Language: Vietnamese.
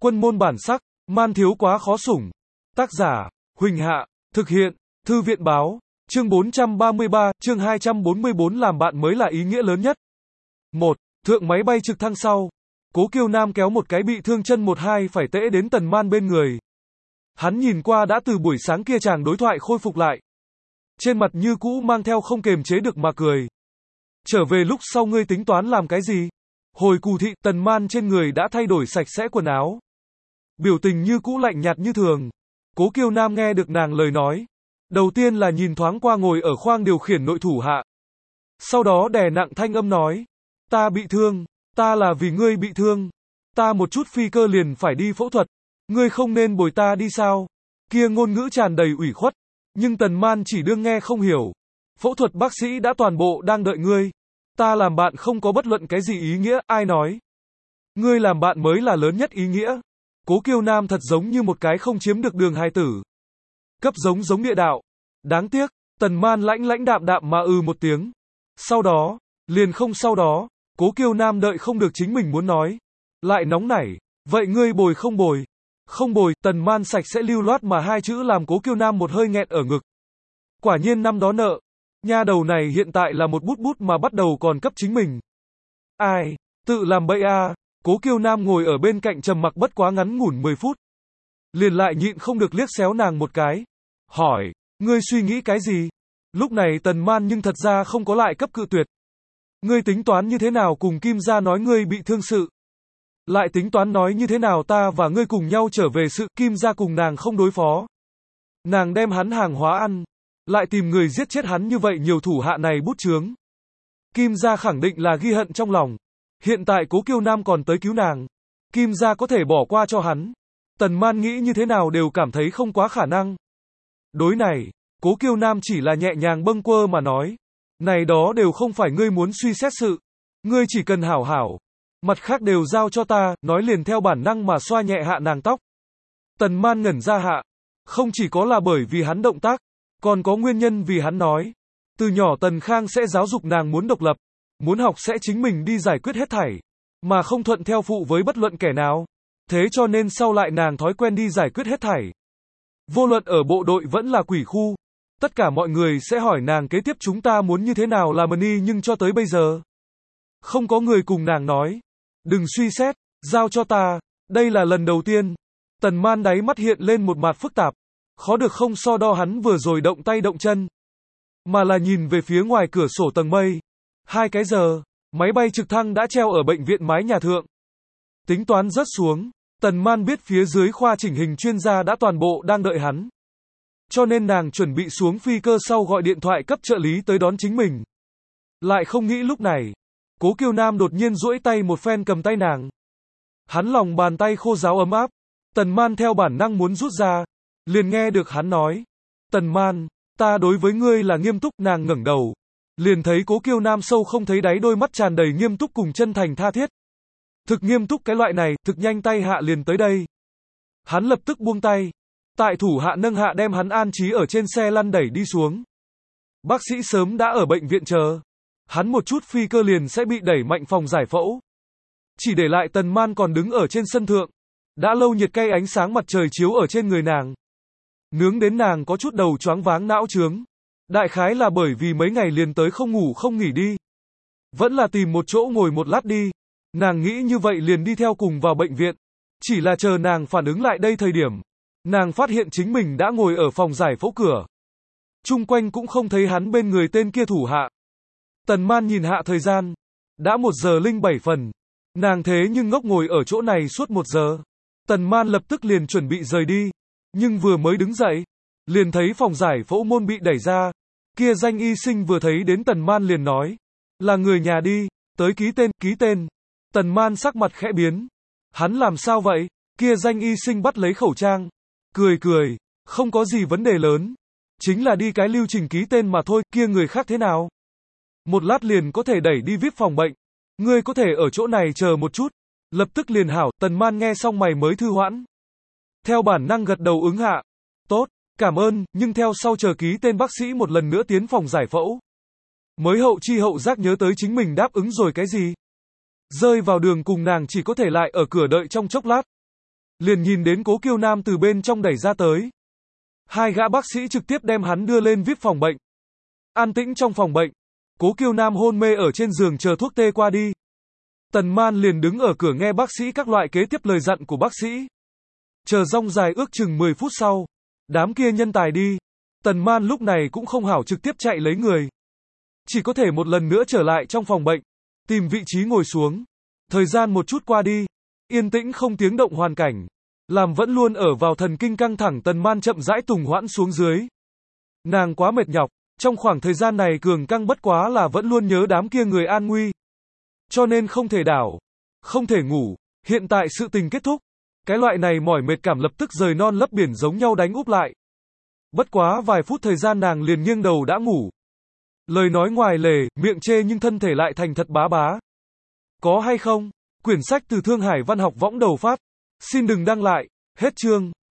Quân môn bản sắc, man thiếu quá khó sủng. Tác giả, Huỳnh Hạ, thực hiện, Thư viện báo, chương 433, chương 244 làm bạn mới là ý nghĩa lớn nhất. 1. Thượng máy bay trực thăng sau. Cố Kiêu Nam kéo một cái bị thương chân 1-2 phải tễ đến Tần Man bên người. Hắn nhìn qua đã từ buổi sáng kia chàng đối thoại khôi phục lại. Trên mặt như cũ mang theo không kềm chế được mà cười. Trở về lúc sau ngươi tính toán làm cái gì? Hồi Cù Thị, Tần Man trên người đã thay đổi sạch sẽ quần áo. Biểu tình như cũ lạnh nhạt như thường. Cố Kiêu Nam nghe được nàng lời nói. Đầu tiên là nhìn thoáng qua ngồi ở khoang điều khiển nội thủ hạ. Sau đó đè nặng thanh âm nói. Ta bị thương, ta là vì ngươi bị thương. Ta một chút phi cơ liền phải đi phẫu thuật. Ngươi không nên bồi ta đi sao? Kia ngôn ngữ tràn đầy ủy khuất. Nhưng Tần Man chỉ đương nghe không hiểu. Phẫu thuật bác sĩ đã toàn bộ đang đợi ngươi. Ta làm bạn không có bất luận cái gì ý nghĩa, ai nói. Ngươi làm bạn mới là lớn nhất ý nghĩa. Cố Kiêu Nam thật giống như một cái không chiếm được đường hài tử. Cấp giống địa đạo. Đáng tiếc, Tần Man lãnh đạm mà một tiếng. Sau đó, liền không sau đó, Cố Kiêu Nam đợi không được chính mình muốn nói. Lại nóng nảy, vậy ngươi bồi không bồi? Không bồi, Tần Man sạch sẽ lưu loát mà hai chữ làm Cố Kiêu Nam một hơi nghẹn ở ngực. Quả nhiên năm đó nợ. Nha đầu này hiện tại là một bút mà bắt đầu còn cấp chính mình. Ai, tự làm bậy à? Cố Kiêu Nam ngồi ở bên cạnh trầm mặc bất quá ngắn ngủn 10 phút. Liền lại nhịn không được liếc xéo nàng một cái. Hỏi, ngươi suy nghĩ cái gì? Lúc này Tần Man nhưng thật ra không có lại cấp cự tuyệt. Ngươi tính toán như thế nào cùng Kim gia nói ngươi bị thương sự? Lại tính toán nói như thế nào ta và ngươi cùng nhau trở về sự Kim gia cùng nàng không đối phó. Nàng đem hắn hàng hóa ăn. Lại tìm người giết chết hắn như vậy nhiều thủ hạ này bút chướng. Kim gia khẳng định là ghi hận trong lòng. Hiện tại Cố Kiêu Nam còn tới cứu nàng. Kim gia có thể bỏ qua cho hắn. Tần Man nghĩ như thế nào đều cảm thấy không quá khả năng. Đối này, Cố Kiêu Nam chỉ là nhẹ nhàng bâng quơ mà nói. Này đó đều không phải ngươi muốn suy xét sự. Ngươi chỉ cần hảo hảo. Mặt khác đều giao cho ta, nói liền theo bản năng mà xoa nhẹ hạ nàng tóc. Tần Man ngẩn ra hạ. Không chỉ có là bởi vì hắn động tác. Còn có nguyên nhân vì hắn nói. Từ nhỏ Tần Khang sẽ giáo dục nàng muốn độc lập. Muốn học sẽ chính mình đi giải quyết hết thảy. Mà không thuận theo phụ với bất luận kẻ nào. Thế cho nên sau lại nàng thói quen đi giải quyết hết thảy. Vô luận ở bộ đội vẫn là quỷ khu. Tất cả mọi người sẽ hỏi nàng kế tiếp chúng ta muốn như thế nào làm y nhưng cho tới bây giờ. Không có người cùng nàng nói. Đừng suy xét, giao cho ta. Đây là lần đầu tiên. Tần Man đáy mắt hiện lên một mặt phức tạp. Khó được không so đo hắn vừa rồi động tay động chân. Mà là nhìn về phía ngoài cửa sổ tầng mây. 2 cái giờ, máy bay trực thăng đã treo ở bệnh viện mái nhà thượng. Tính toán rớt xuống, Tần Man biết phía dưới khoa chỉnh hình chuyên gia đã toàn bộ đang đợi hắn. Cho nên nàng chuẩn bị xuống phi cơ sau gọi điện thoại cấp trợ lý tới đón chính mình. Lại không nghĩ lúc này, Cố Kiêu Nam đột nhiên duỗi tay một phen cầm tay nàng. Hắn lòng bàn tay khô ráo ấm áp, Tần Man theo bản năng muốn rút ra, liền nghe được hắn nói. Tần Man, ta đối với ngươi là nghiêm túc, nàng ngẩng đầu. Liền thấy Cố Kiêu Nam sâu không thấy đáy đôi mắt tràn đầy nghiêm túc cùng chân thành tha thiết. Thực nghiêm túc cái loại này, thực nhanh tay hạ liền tới đây. Hắn lập tức buông tay. Tại thủ hạ nâng hạ đem hắn an trí ở trên xe lăn đẩy đi xuống. Bác sĩ sớm đã ở bệnh viện chờ. Hắn một chút phi cơ liền sẽ bị đẩy mạnh phòng giải phẫu. Chỉ để lại Tần Man còn đứng ở trên sân thượng. Đã lâu nhiệt cay ánh sáng mặt trời chiếu ở trên người nàng. Nướng đến nàng có chút đầu choáng váng não trướng. Đại khái là bởi vì mấy ngày liền tới không ngủ không nghỉ đi. Vẫn là tìm một chỗ ngồi một lát đi. Nàng nghĩ như vậy liền đi theo cùng vào bệnh viện. Chỉ là chờ nàng phản ứng lại đây thời điểm. Nàng phát hiện chính mình đã ngồi ở phòng giải phẫu cửa. Chung quanh cũng không thấy hắn bên người tên kia thủ hạ. Tần Man nhìn hạ thời gian. Đã 1:07. Nàng thế nhưng ngốc ngồi ở chỗ này suốt 1 giờ. Tần Man lập tức liền chuẩn bị rời đi. Nhưng vừa mới đứng dậy. Liền thấy phòng giải phẫu môn bị đẩy ra. Kia danh y sinh vừa thấy đến Tần Man liền nói. Là người nhà đi, tới ký tên. Tần Man sắc mặt khẽ biến. Hắn làm sao vậy? Kia danh y sinh bắt lấy khẩu trang. Cười, không có gì vấn đề lớn. Chính là đi cái lưu trình ký tên mà thôi, kia người khác thế nào? Một lát liền có thể đẩy đi VIP phòng bệnh. Ngươi có thể ở chỗ này chờ một chút. Lập tức liền hảo, Tần Man nghe xong mày mới thư hoãn. Theo bản năng gật đầu ứng hạ. Tốt, cảm ơn, nhưng theo sau chờ ký tên bác sĩ một lần nữa tiến phòng giải phẫu. Mới hậu chi hậu giác nhớ tới chính mình đáp ứng rồi cái gì. Rơi vào đường cùng nàng chỉ có thể lại ở cửa đợi trong chốc lát. liền nhìn đến Cố Kiêu Nam từ bên trong đẩy ra tới. Hai gã bác sĩ trực tiếp đem hắn đưa lên VIP phòng bệnh. An tĩnh trong phòng bệnh, Cố Kiêu Nam hôn mê ở trên giường chờ thuốc tê qua đi. Tần Man liền đứng ở cửa nghe bác sĩ các loại kế tiếp lời dặn của bác sĩ. Chờ rong dài ước chừng 10 phút sau, đám kia nhân tài đi. Tần Man lúc này cũng không hảo trực tiếp chạy lấy người. Chỉ có thể một lần nữa trở lại trong phòng bệnh, tìm vị trí ngồi xuống. Thời gian một chút qua đi, yên tĩnh không tiếng động hoàn cảnh, làm vẫn luôn ở vào thần kinh căng thẳng Tần Man chậm rãi tùng hoãn xuống dưới. Nàng quá mệt nhọc, trong khoảng thời gian này cường căng bất quá là vẫn luôn nhớ đám kia người an nguy. Cho nên không thể đảo, không thể ngủ, hiện tại sự tình kết thúc. Cái loại này mỏi mệt cảm lập tức rời non lấp biển giống nhau đánh úp lại. Bất quá vài phút thời gian nàng liền nghiêng đầu đã ngủ. Lời nói ngoài lề, miệng chê nhưng thân thể lại thành thật bá bá. Có hay không? Quyển sách từ Thương Hải Văn học võng đầu phát. Xin đừng đăng lại. Hết chương.